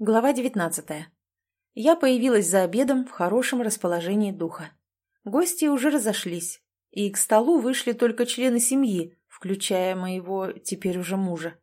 Глава 19. Я появилась за обедом в хорошем расположении духа. Гости уже разошлись, и к столу вышли только члены семьи, включая моего теперь уже мужа.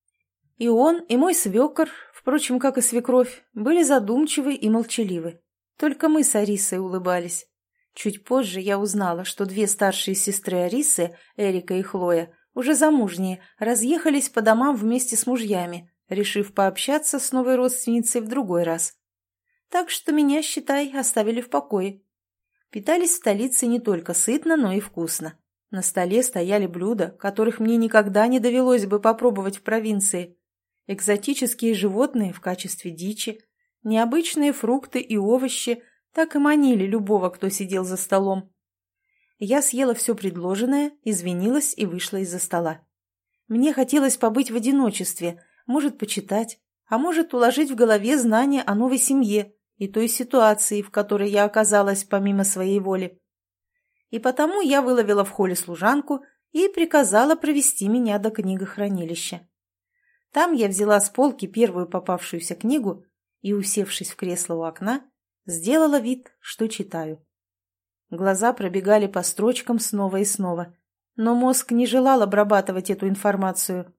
И он, и мой свекор, впрочем, как и свекровь, были задумчивы и молчаливы. Только мы с Арисой улыбались. Чуть позже я узнала, что две старшие сестры Арисы, Эрика и Хлоя, уже замужние, разъехались по домам вместе с мужьями, решив пообщаться с новой родственницей в другой раз. Так что меня, считай, оставили в покое. Питались в столице не только сытно, но и вкусно. На столе стояли блюда, которых мне никогда не довелось бы попробовать в провинции. Экзотические животные в качестве дичи, необычные фрукты и овощи так и манили любого, кто сидел за столом. Я съела все предложенное, извинилась и вышла из-за стола. Мне хотелось побыть в одиночестве, может, почитать, а может, уложить в голове знания о новой семье и той ситуации, в которой я оказалась помимо своей воли. И потому я выловила в холле служанку и приказала провести меня до книгохранилища. Там я взяла с полки первую попавшуюся книгу и, усевшись в кресло у окна, сделала вид, что читаю. Глаза пробегали по строчкам снова и снова, но мозг не желал обрабатывать эту информацию.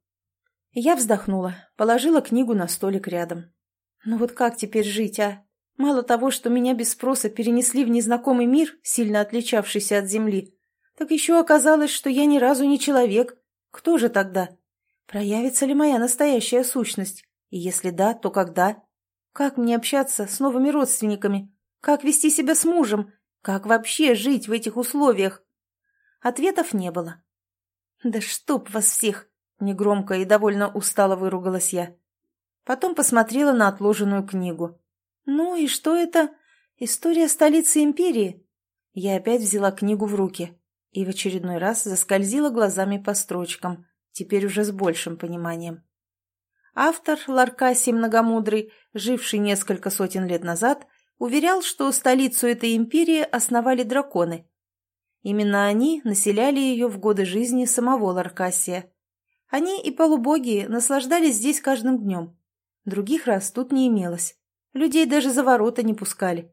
Я вздохнула, положила книгу на столик рядом. Ну вот как теперь жить, а? Мало того, что меня без спроса перенесли в незнакомый мир, сильно отличавшийся от Земли, так еще оказалось, что я ни разу не человек. Кто же тогда? Проявится ли моя настоящая сущность? И если да, то когда? Как мне общаться с новыми родственниками? Как вести себя с мужем? Как вообще жить в этих условиях? Ответов не было. «Да чтоб вас всех!» — негромко и довольно устало выругалась я. Потом посмотрела на отложенную книгу. «Ну и что это? История столицы империи?» Я опять взяла книгу в руки и в очередной раз заскользила глазами по строчкам, теперь уже с большим пониманием. Автор, Ларкасий Многомудрый, живший несколько сотен лет назад, уверял, что столицу этой империи основали драконы. Именно они населяли ее в годы жизни самого Ларкасия. Они и полубоги наслаждались здесь каждым днем. Других рас тут не имелось. Людей даже за ворота не пускали.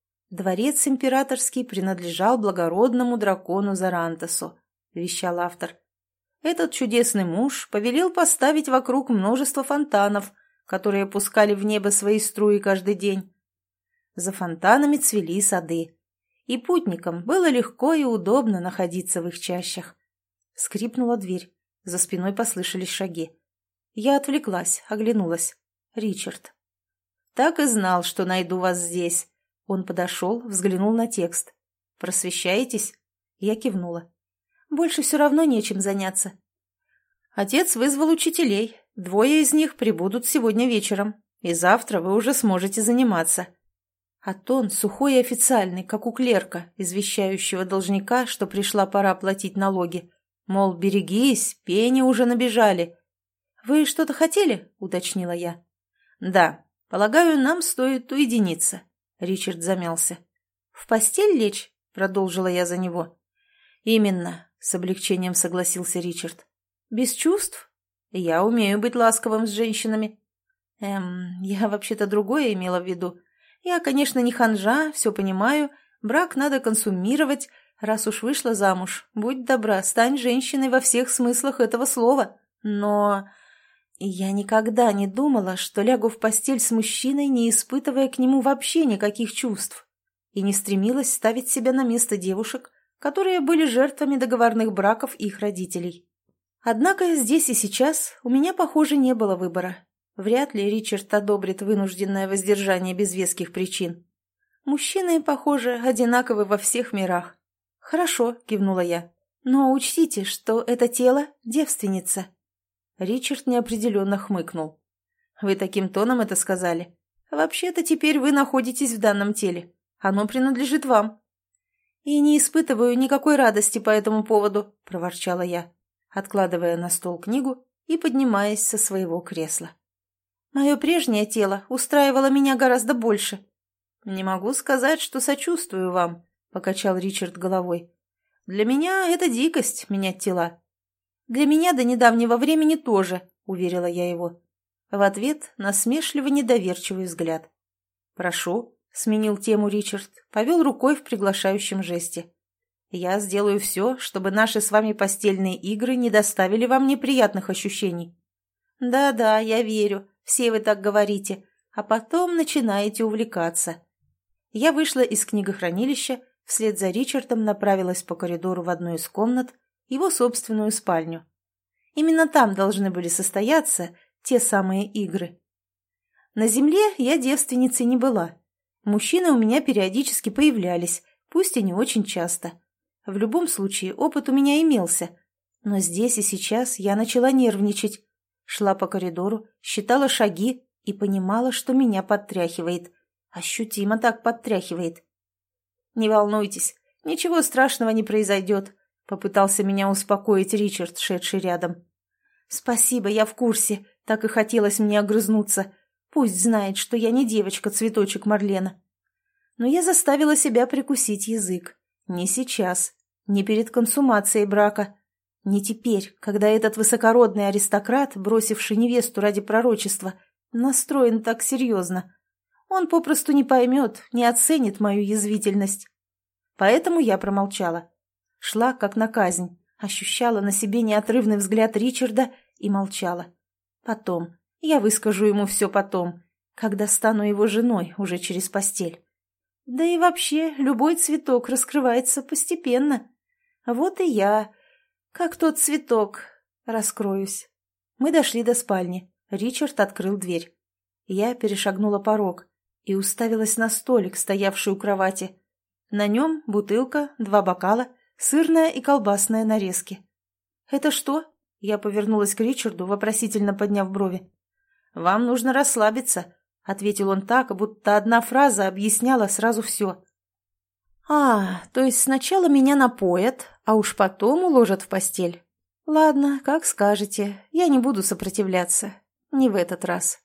Дворец императорский принадлежал благородному дракону Зарантасу, вещал автор. Этот чудесный муж повелел поставить вокруг множество фонтанов, которые пускали в небо свои струи каждый день. За фонтанами цвели сады, и путникам было легко и удобно находиться в их чащах. Скрипнула дверь, за спиной послышались шаги. Я отвлеклась, оглянулась. Ричард. «Так и знал, что найду вас здесь». Он подошел, взглянул на текст. «Просвещаетесь?» Я кивнула. «Больше все равно нечем заняться». «Отец вызвал учителей. 2 из них прибудут сегодня вечером, и завтра вы уже сможете заниматься». А тон сухой и официальный, как у клерка, извещающего должника, что пришла пора платить налоги. Мол, берегись, пени уже набежали. «Вы что-то хотели?» — уточнила я. «Да, полагаю, нам стоит уединиться». Ричард замялся. «В постель лечь?» — продолжила я за него. «Именно», — с облегчением согласился Ричард. «Без чувств? Я умею быть ласковым с женщинами». Я вообще-то другое имела в виду. Я, конечно, не ханжа, все понимаю. Брак надо консумировать. Раз уж вышла замуж, будь добра, стань женщиной во всех смыслах этого слова. Но я никогда не думала, что лягу в постель с мужчиной, не испытывая к нему вообще никаких чувств. И не стремилась ставить себя на место девушек, которые были жертвами договорных браков их родителей. Однако здесь и сейчас у меня, похоже, не было выбора. Вряд ли Ричард одобрит вынужденное воздержание без веских причин. Мужчины, похоже, одинаковы во всех мирах. «Хорошо», — кивнула я, — «но учтите, что это тело — девственница». Ричард неопределенно хмыкнул. «Вы таким тоном это сказали? Вообще-то теперь вы находитесь в данном теле. Оно принадлежит вам». «И не испытываю никакой радости по этому поводу», — проворчала я, откладывая на стол книгу и поднимаясь со своего кресла. «Мое прежнее тело устраивало меня гораздо больше». «Не могу сказать, что сочувствую вам», — покачал Ричард головой. «Для меня это дикость — менять тела». «Для меня до недавнего времени тоже», — уверила я его. В ответ насмешливо недоверчивый взгляд. «Прошу», — сменил тему Ричард, повел рукой в приглашающем жесте. «Я сделаю все, чтобы наши с вами постельные игры не доставили вам неприятных ощущений». «Да-да, я верю, все вы так говорите, а потом начинаете увлекаться». Я вышла из книгохранилища, вслед за Ричардом направилась по коридору в одну из комнат, его собственную спальню. Именно там должны были состояться те самые игры. На земле я девственницей не была. Мужчины у меня периодически появлялись, пусть и не очень часто. В любом случае, опыт у меня имелся. Но здесь и сейчас я начала нервничать. Шла по коридору, считала шаги и понимала, что меня подтряхивает. Ощутимо так подтряхивает. «Не волнуйтесь, ничего страшного не произойдет», — попытался меня успокоить Ричард, шедший рядом. «Спасибо, я в курсе. Так и хотелось мне огрызнуться. Пусть знает, что я не девочка-цветочек Марлена». Но я заставила себя прикусить язык. Не сейчас, не перед консумацией брака. Не теперь, когда этот высокородный аристократ, бросивший невесту ради пророчества, настроен так серьезно. Он попросту не поймет, не оценит мою язвительность. Поэтому я промолчала. Шла, как на казнь, ощущала на себе неотрывный взгляд Ричарда и молчала. Потом, я выскажу ему все потом, когда стану его женой уже через постель. Да и вообще, любой цветок раскрывается постепенно. Вот и я, как тот цветок, раскроюсь. Мы дошли до спальни. Ричард открыл дверь. Я перешагнула порог и уставилась на столик, стоявший у кровати. На нем бутылка, 2 бокала, сырная и колбасная нарезки. «Это что?» — я повернулась к Ричарду, вопросительно подняв брови. «Вам нужно расслабиться», — ответил он так, будто одна фраза объясняла сразу все. То есть сначала меня напоят, а уж потом уложат в постель. Ладно, как скажете, я не буду сопротивляться. Не в этот раз».